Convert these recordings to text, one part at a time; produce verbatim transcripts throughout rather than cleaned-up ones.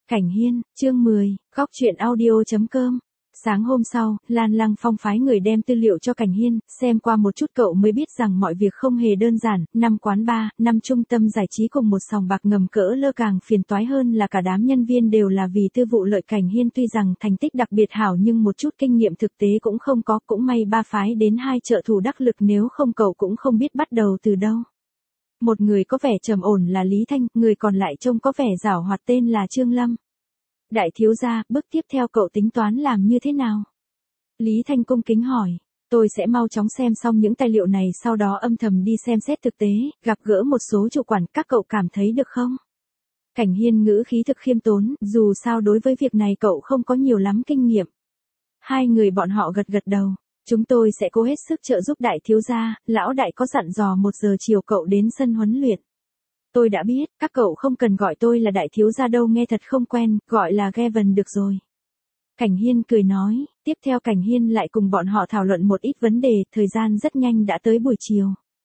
Cảnh Hiên, chương mười, góc truyện audio.com. Sáng hôm sau, Lan Lăng Phong phái người đem tư liệu cho Cảnh Hiên, xem qua một chút cậu mới biết rằng mọi việc không hề đơn giản, năm quán bar, năm trung tâm giải trí cùng một sòng bạc ngầm cỡ lơ càng phiền toái hơn là cả đám nhân viên đều là vì tư vụ lợi. Cảnh Hiên tuy rằng thành tích đặc biệt hảo nhưng một chút kinh nghiệm thực tế cũng không có, cũng may ba phái đến hai trợ thủ đắc lực, nếu không cậu cũng không biết bắt đầu từ đâu. Một người có vẻ trầm ổn là Lý Thanh, người còn lại trông có vẻ giảo hoạt tên là Trương Lâm. Đại thiếu gia, bước tiếp theo cậu tính toán làm như thế nào? Lý Thanh cung kính hỏi. Tôi sẽ mau chóng xem xong những tài liệu này, sau đó âm thầm đi xem xét thực tế, gặp gỡ một số chủ quản, các cậu cảm thấy được không? Cảnh Hiên ngữ khí thực khiêm tốn, dù sao đối với việc này cậu không có nhiều lắm kinh nghiệm. Hai người bọn họ gật gật đầu. Chúng tôi sẽ cố hết sức trợ giúp đại thiếu gia, lão đại có dặn dò một giờ chiều cậu đến sân huấn luyện. Tôi đã biết, các cậu không cần gọi tôi là đại thiếu gia đâu, nghe thật không quen, gọi là Gavin được rồi. Cảnh Hiên cười nói, tiếp theo Cảnh Hiên lại cùng bọn họ thảo luận một ít vấn đề, thời gian rất nhanh đã tới buổi chiều.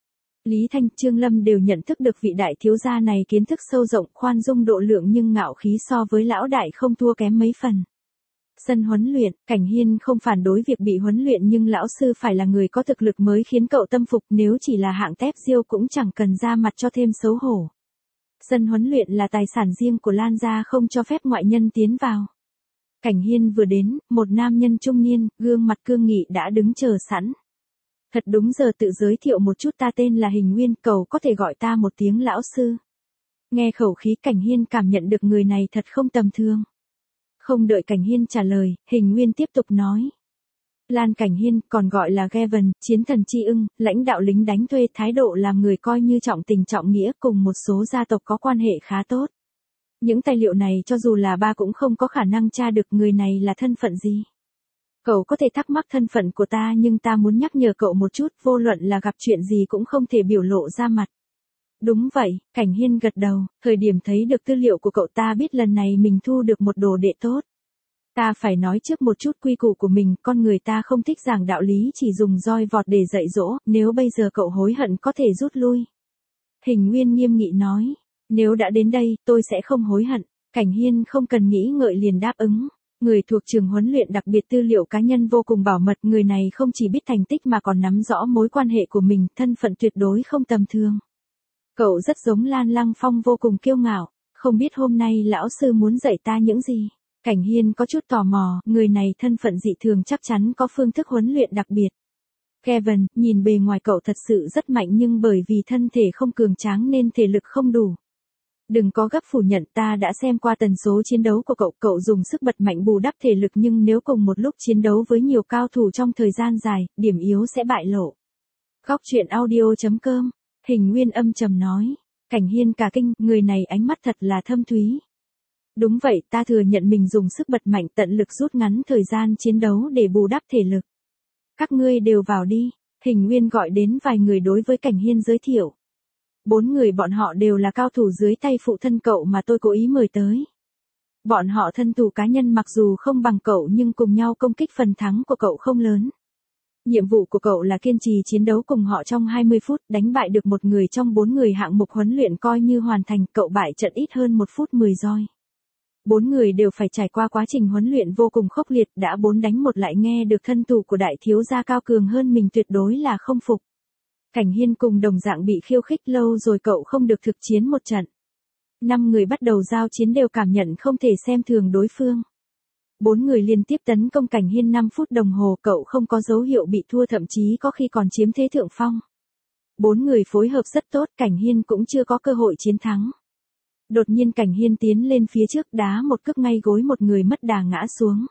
Lý Thanh, Trương Lâm đều nhận thức được vị đại thiếu gia này kiến thức sâu rộng, khoan dung độ lượng nhưng ngạo khí so với lão đại không thua kém mấy phần. Sân huấn luyện, Cảnh Hiên không phản đối việc bị huấn luyện nhưng lão sư phải là người có thực lực mới khiến cậu tâm phục, nếu chỉ là hạng tép diêu cũng chẳng cần ra mặt cho thêm xấu hổ. Sân huấn luyện là tài sản riêng của Lan gia, không cho phép ngoại nhân tiến vào. Cảnh Hiên vừa đến, một nam nhân trung niên, gương mặt cương nghị đã đứng chờ sẵn. Thật đúng giờ tự giới thiệu một chút, ta tên là Hình Nguyên, cậu có thể gọi ta một tiếng lão sư. Nghe khẩu khí Cảnh Hiên cảm nhận được người này thật không tầm thường. Không đợi Cảnh Hiên trả lời, Hình Nguyên tiếp tục nói. Lan Cảnh Hiên, còn gọi là Gavin, chiến thần tri ưng, lãnh đạo lính đánh thuê, thái độ làm người coi như trọng tình trọng nghĩa, cùng một số gia tộc có quan hệ khá tốt. Những tài liệu này cho dù là ba cũng không có khả năng tra được người này là thân phận gì. Cậu có thể thắc mắc thân phận của ta nhưng ta muốn nhắc nhở cậu một chút, vô luận là gặp chuyện gì cũng không thể biểu lộ ra mặt. Đúng vậy, Cảnh Hiên gật đầu, thời điểm thấy được tư liệu của cậu ta biết lần này mình thu được một đồ đệ tốt. Ta phải nói trước một chút quy củ của mình, con người ta không thích giảng đạo lý, chỉ dùng roi vọt để dạy dỗ, nếu bây giờ cậu hối hận có thể rút lui. Hình Nguyên nghiêm nghị nói, nếu đã đến đây, tôi sẽ không hối hận. Cảnh Hiên không cần nghĩ ngợi liền đáp ứng. Người thuộc trường huấn luyện đặc biệt tư liệu cá nhân vô cùng bảo mật, người này không chỉ biết thành tích mà còn nắm rõ mối quan hệ của mình, thân phận tuyệt đối không tầm thường. Cậu rất giống Lan Lăng Phong, vô cùng kiêu ngạo, không biết hôm nay lão sư muốn dạy ta những gì. Cảnh Hiên có chút tò mò, người này thân phận dị thường chắc chắn có phương thức huấn luyện đặc biệt. Kevin, nhìn bề ngoài cậu thật sự rất mạnh nhưng bởi vì thân thể không cường tráng nên thể lực không đủ. Đừng có gấp phủ nhận, ta đã xem qua tần số chiến đấu của cậu, cậu dùng sức bật mạnh bù đắp thể lực nhưng nếu cùng một lúc chiến đấu với nhiều cao thủ trong thời gian dài, điểm yếu sẽ bại lộ. Góc truyện audio.com, Hình Nguyên âm trầm nói. Cảnh Hiên cả kinh, người này ánh mắt thật là thâm thúy. Đúng vậy, ta thừa nhận mình dùng sức bật mạnh, tận lực rút ngắn thời gian chiến đấu để bù đắp thể lực. Các ngươi đều vào đi, Hình Nguyên gọi đến vài người đối với Cảnh Hiên giới thiệu. Bốn người bọn họ đều là cao thủ dưới tay phụ thân cậu mà tôi cố ý mời tới. Bọn họ thân thủ cá nhân mặc dù không bằng cậu nhưng cùng nhau công kích, phần thắng của cậu không lớn. Nhiệm vụ của cậu là kiên trì chiến đấu cùng họ trong hai mươi phút, đánh bại được một người trong bốn người hạng mục huấn luyện coi như hoàn thành, cậu bại trận ít hơn một phút mười roi. Bốn người đều phải trải qua quá trình huấn luyện vô cùng khốc liệt, đã bốn đánh một lại nghe được thân thủ của đại thiếu gia cao cường hơn mình tuyệt đối là không phục. Cảnh Hiên cùng đồng dạng bị khiêu khích, lâu rồi cậu không được thực chiến một trận. Năm người bắt đầu giao chiến đều cảm nhận không thể xem thường đối phương. Bốn người liên tiếp tấn công Cảnh Hiên năm phút đồng hồ, cậu không có dấu hiệu bị thua, thậm chí có khi còn chiếm thế thượng phong. Bốn người phối hợp rất tốt, Cảnh Hiên cũng chưa có cơ hội chiến thắng. Đột nhiên Cảnh Hiên tiến lên phía trước đá một cước ngay gối một người, mất đà ngã xuống.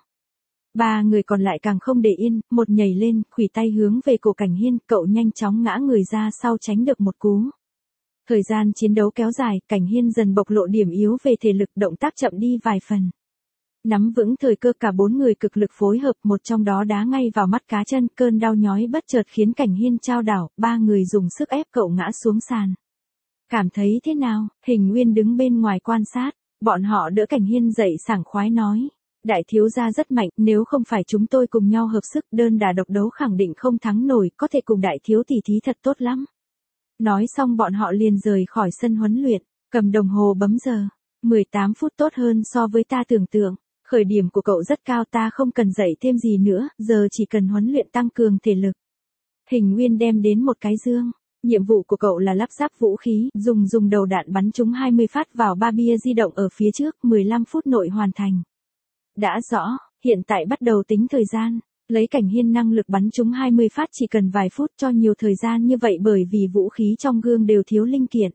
Ba người còn lại càng không để yên, một nhảy lên, khuỷu tay hướng về cổ Cảnh Hiên, cậu nhanh chóng ngã người ra sau tránh được một cú. Thời gian chiến đấu kéo dài, Cảnh Hiên dần bộc lộ điểm yếu về thể lực, động tác chậm đi vài phần. Nắm vững thời cơ cả bốn người cực lực phối hợp, một trong đó đá ngay vào mắt cá chân, cơn đau nhói bất chợt khiến Cảnh Hiên chao đảo, ba người dùng sức ép cậu ngã xuống sàn. Cảm thấy thế nào? Hình Nguyên đứng bên ngoài quan sát, bọn họ đỡ Cảnh Hiên dậy sảng khoái nói. Đại thiếu gia rất mạnh, nếu không phải chúng tôi cùng nhau hợp sức đơn đả độc đấu khẳng định không thắng nổi, có thể cùng đại thiếu tỷ thí thật tốt lắm. Nói xong bọn họ liền rời khỏi sân huấn luyện, cầm đồng hồ bấm giờ. mười tám phút tốt hơn so với ta tưởng tượng. Khởi điểm của cậu rất cao, ta không cần dạy thêm gì nữa, giờ chỉ cần huấn luyện tăng cường thể lực. Hình Nguyên đem đến một cái dương. Nhiệm vụ của cậu là lắp ráp vũ khí, dùng dùng đầu đạn bắn trúng hai mươi phát vào ba bia di động ở phía trước, mười lăm phút nội hoàn thành. Đã rõ, hiện tại bắt đầu tính thời gian. Lấy Cảnh Hiên năng lực bắn trúng hai mươi phát chỉ cần vài phút, cho nhiều thời gian như vậy bởi vì vũ khí trong gương đều thiếu linh kiện.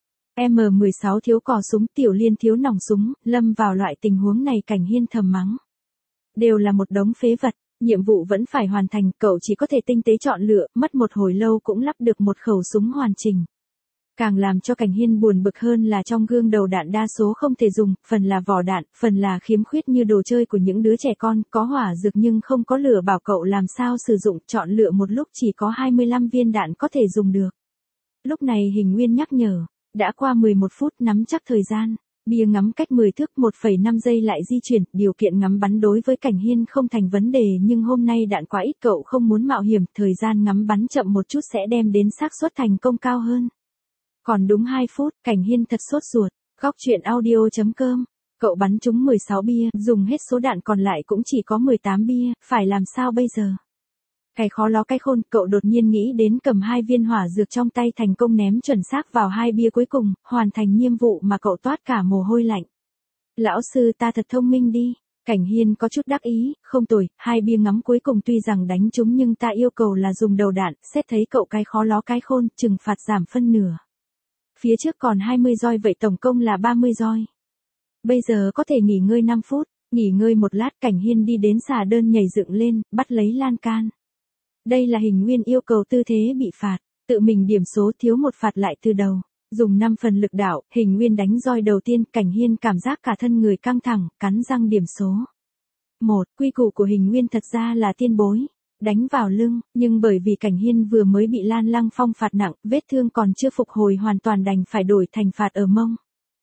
M mười sáu thiếu cò súng, Tiểu Liên thiếu nòng súng, lâm vào loại tình huống này Cảnh Hiên thầm mắng. Đều là một đống phế vật, nhiệm vụ vẫn phải hoàn thành, cậu chỉ có thể tinh tế chọn lựa, mất một hồi lâu cũng lắp được một khẩu súng hoàn chỉnh. Càng làm cho Cảnh Hiên buồn bực hơn là trong gương đầu đạn đa số không thể dùng, phần là vỏ đạn, phần là khiếm khuyết như đồ chơi của những đứa trẻ con, có hỏa dược nhưng không có lửa, bảo cậu làm sao sử dụng, chọn lựa một lúc chỉ có hai mươi lăm viên đạn có thể dùng được. Lúc này Hình Nguyên nhắc nhở, đã qua mười một phút, nắm chắc thời gian. Bia ngắm cách mười thước, một phẩy năm giây lại di chuyển, điều kiện ngắm bắn đối với Cảnh Hiên không thành vấn đề nhưng hôm nay đạn quá ít, cậu không muốn mạo hiểm, thời gian ngắm bắn chậm một chút sẽ đem đến xác suất thành công cao hơn. Còn đúng hai phút, Cảnh Hiên thật sốt ruột. Góc truyện audio chấm com. Cậu bắn trúng mười sáu bia, dùng hết số đạn còn lại cũng chỉ có mười tám bia, phải làm sao bây giờ? Cái khó ló cái khôn, cậu đột nhiên nghĩ đến cầm hai viên hỏa dược trong tay thành công ném chuẩn xác vào hai bia cuối cùng, hoàn thành nhiệm vụ mà cậu toát cả mồ hôi lạnh. Lão sư ta thật thông minh đi. Cảnh Hiên có chút đắc ý, không tồi, hai bia ngắm cuối cùng tuy rằng đánh trúng nhưng ta yêu cầu là dùng đầu đạn, xét thấy cậu cái khó ló cái khôn, trừng phạt giảm phân nửa. Phía trước còn hai mươi roi vậy tổng công là ba mươi roi. Bây giờ có thể nghỉ ngơi năm phút, nghỉ ngơi một lát Cảnh Hiên đi đến xà đơn nhảy dựng lên, bắt lấy lan can. Đây là Hình Nguyên yêu cầu tư thế bị phạt, tự mình điểm số thiếu một phạt lại từ đầu. Dùng năm phần lực đạo, Hình Nguyên đánh roi đầu tiên, Cảnh Hiên cảm giác cả thân người căng thẳng, cắn răng điểm số. một. Quy củ của Hình Nguyên thật ra là tiên bối. Đánh vào lưng, nhưng bởi vì Cảnh Hiên vừa mới bị Lan Lăng Phong phạt nặng, vết thương còn chưa phục hồi hoàn toàn đành phải đổi thành phạt ở mông.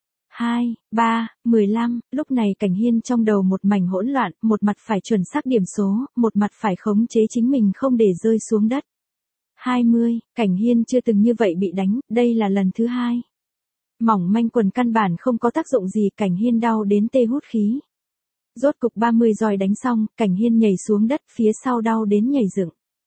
hai, ba, mười lăm, lúc này Cảnh Hiên trong đầu một mảnh hỗn loạn, một mặt phải chuẩn xác điểm số, một mặt phải khống chế chính mình không để rơi xuống đất. hai mươi, Cảnh Hiên chưa từng như vậy bị đánh, đây là lần thứ hai. Mỏng manh quần căn bản không có tác dụng gì, Cảnh Hiên đau đến tê hút khí. Rốt cục ba mươi roi đánh xong, Cảnh Hiên nhảy xuống đất, phía sau đau đến nhảy dựng.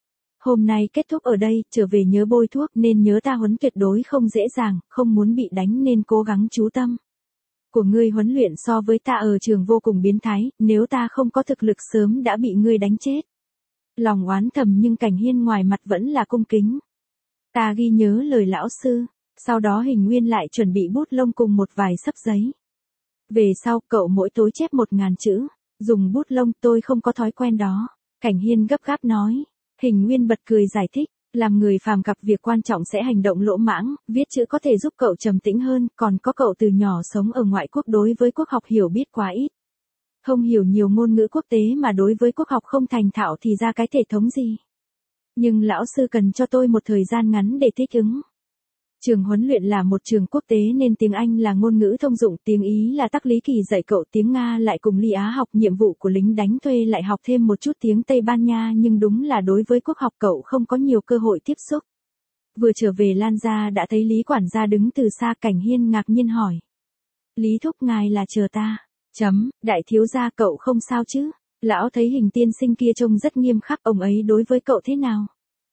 Hôm nay kết thúc ở đây, trở về nhớ bôi thuốc, nên nhớ ta huấn tuyệt đối không dễ dàng, không muốn bị đánh nên cố gắng chú tâm. Của ngươi huấn luyện so với ta ở trường vô cùng biến thái, nếu ta không có thực lực sớm đã bị ngươi đánh chết. Lòng oán thầm nhưng Cảnh Hiên ngoài mặt vẫn là cung kính. Ta ghi nhớ lời lão sư, sau đó Hình Nguyên lại chuẩn bị bút lông cùng một vài xấp giấy. Về sau, cậu mỗi tối chép một ngàn chữ, dùng bút lông, tôi không có thói quen đó. Cảnh Hiên gấp gáp nói. Hình Nguyên bật cười giải thích, làm người phàm gặp việc quan trọng sẽ hành động lỗ mãng, viết chữ có thể giúp cậu trầm tĩnh hơn, còn có cậu từ nhỏ sống ở ngoại quốc đối với quốc học hiểu biết quá ít. Không hiểu nhiều ngôn ngữ quốc tế mà đối với quốc học không thành thạo thì ra cái thể thống gì. Nhưng lão sư cần cho tôi một thời gian ngắn để thích ứng. Trường huấn luyện là một trường quốc tế nên tiếng Anh là ngôn ngữ thông dụng, tiếng Ý là Tắc Lý Kỳ dạy cậu, tiếng Nga lại cùng Ly Á học, nhiệm vụ của lính đánh thuê lại học thêm một chút tiếng Tây Ban Nha, nhưng đúng là đối với quốc học cậu không có nhiều cơ hội tiếp xúc. Vừa trở về Lan gia đã thấy Lý quản gia đứng từ xa, Cảnh Hiên ngạc nhiên hỏi. Lý thúc ngài là chờ ta. Chấm, đại thiếu gia cậu không sao chứ? Lão thấy Hình tiên sinh kia trông rất nghiêm khắc, ông ấy đối với cậu thế nào?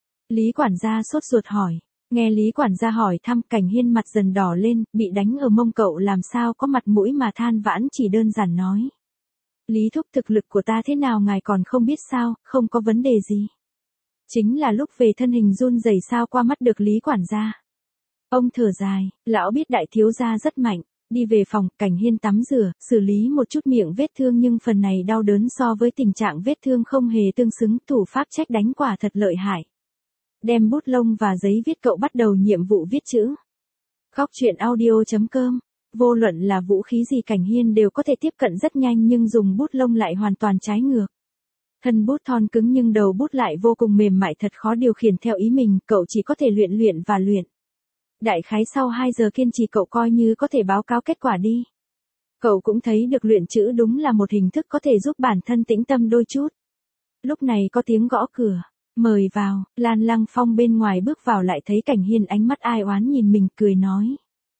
Lý quản gia sốt ruột hỏi. Nghe Lý quản gia hỏi thăm, Cảnh Hiên mặt dần đỏ lên, bị đánh ở mông cậu làm sao có mặt mũi mà than vãn, chỉ đơn giản nói. Lý thúc, thực lực của ta thế nào ngài còn không biết sao, không có vấn đề gì. Chính là lúc về thân hình run rẩy sao qua mắt được Lý quản gia. Ông thở dài, lão biết đại thiếu gia rất mạnh. Đi về phòng, Cảnh Hiên tắm rửa, xử lý một chút miệng vết thương nhưng phần này đau đớn so với tình trạng vết thương không hề tương xứng, thủ pháp trách đánh quả thật lợi hại. Đem bút lông và giấy viết, cậu bắt đầu nhiệm vụ viết chữ. Góc truyện audio chấm com. Vô luận là vũ khí gì Cảnh Hiên đều có thể tiếp cận rất nhanh nhưng dùng bút lông lại hoàn toàn trái ngược. Thân bút thon cứng nhưng đầu bút lại vô cùng mềm mại, thật khó điều khiển theo ý mình, cậu chỉ có thể luyện luyện và luyện. Đại khái sau hai giờ kiên trì cậu coi như có thể báo cáo kết quả đi. Cậu cũng thấy được luyện chữ đúng là một hình thức có thể giúp bản thân tĩnh tâm đôi chút. Lúc này có tiếng gõ cửa. Mời vào, Lan Lăng Phong bên ngoài bước vào lại thấy Cảnh Hiên ánh mắt ai oán nhìn mình, cười nói.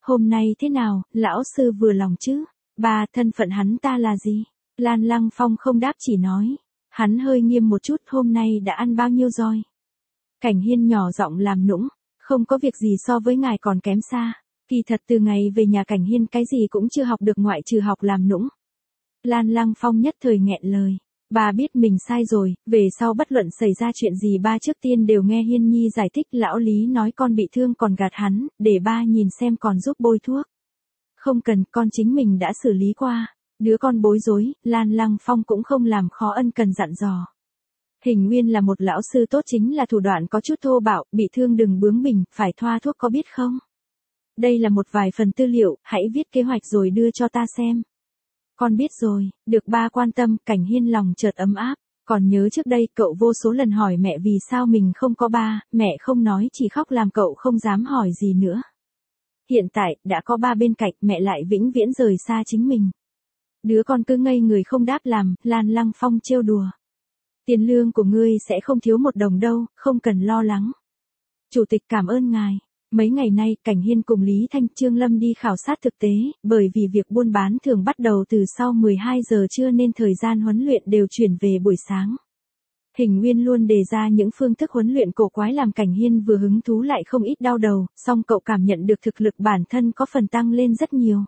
hôm nay thế nào, lão sư vừa lòng chứ? Ba, thân phận hắn ta là gì? Lan Lăng Phong không đáp chỉ nói. Hắn hơi nghiêm một chút, hôm nay đã ăn bao nhiêu roi? Cảnh Hiên nhỏ giọng làm nũng, không có việc gì so với ngài còn kém xa. Kỳ thật từ ngày về nhà Cảnh Hiên cái gì cũng chưa học được ngoại trừ học làm nũng. Lan Lăng Phong nhất thời nghẹn lời. Bà biết mình sai rồi, về sau bất luận xảy ra chuyện gì ba trước tiên đều nghe Hiên Nhi giải thích. Lão Lý nói con bị thương còn gạt hắn, để ba nhìn xem còn giúp bôi thuốc. Không cần, con chính mình đã xử lý qua. Đứa con bối rối, Lan Lăng Phong cũng không làm khó ân cần dặn dò. Hình Nguyên là một lão sư tốt, chính là thủ đoạn có chút thô bạo, bị thương đừng bướng bỉnh, phải thoa thuốc có biết không? Đây là một vài phần tư liệu, hãy viết kế hoạch rồi đưa cho ta xem. Con biết rồi, được ba quan tâm. Cảnh Hiên lòng chợt ấm áp. Còn nhớ trước đây cậu vô số lần hỏi mẹ vì sao mình không có ba, mẹ không nói chỉ khóc làm cậu không dám hỏi gì nữa. Hiện tại, đã có ba bên cạnh, mẹ lại vĩnh viễn rời xa chính mình. Đứa con cứ ngây người không đáp làm. Lan Lăng Phong trêu đùa. Tiền lương của ngươi sẽ không thiếu một đồng đâu, không cần lo lắng. Chủ tịch cảm ơn ngài. Mấy ngày nay, Cảnh Hiên cùng Lý Thanh Trương Lâm đi khảo sát thực tế, bởi vì việc buôn bán thường bắt đầu từ sau mười hai giờ trưa nên thời gian huấn luyện đều chuyển về buổi sáng. Hình Nguyên luôn đề ra những phương thức huấn luyện cổ quái làm Cảnh Hiên vừa hứng thú lại không ít đau đầu, song cậu cảm nhận được thực lực bản thân có phần tăng lên rất nhiều.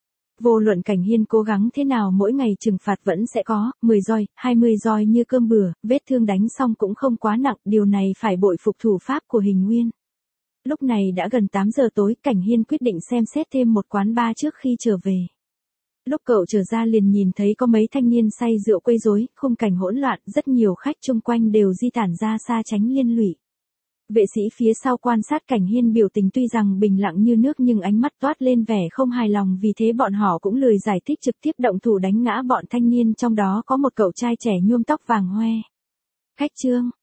Vô luận Cảnh Hiên cố gắng thế nào mỗi ngày trừng phạt vẫn sẽ có, mười roi, hai mươi roi như cơm bừa, vết thương đánh xong cũng không quá nặng, điều này phải bội phục thủ pháp của Hình Nguyên. Lúc này đã gần tám giờ tối, Cảnh Hiên quyết định xem xét thêm một quán bar trước khi trở về. Lúc cậu trở ra liền nhìn thấy có mấy thanh niên say rượu quấy rối, khung cảnh hỗn loạn, rất nhiều khách chung quanh đều di tản ra xa tránh liên lụy. Vệ sĩ phía sau quan sát Cảnh Hiên biểu tình tuy rằng bình lặng như nước nhưng ánh mắt toát lên vẻ không hài lòng, vì thế bọn họ cũng lười giải thích, trực tiếp động thủ đánh ngã bọn thanh niên, trong đó có một cậu trai trẻ nhuộm tóc vàng hoe. Khách Trương,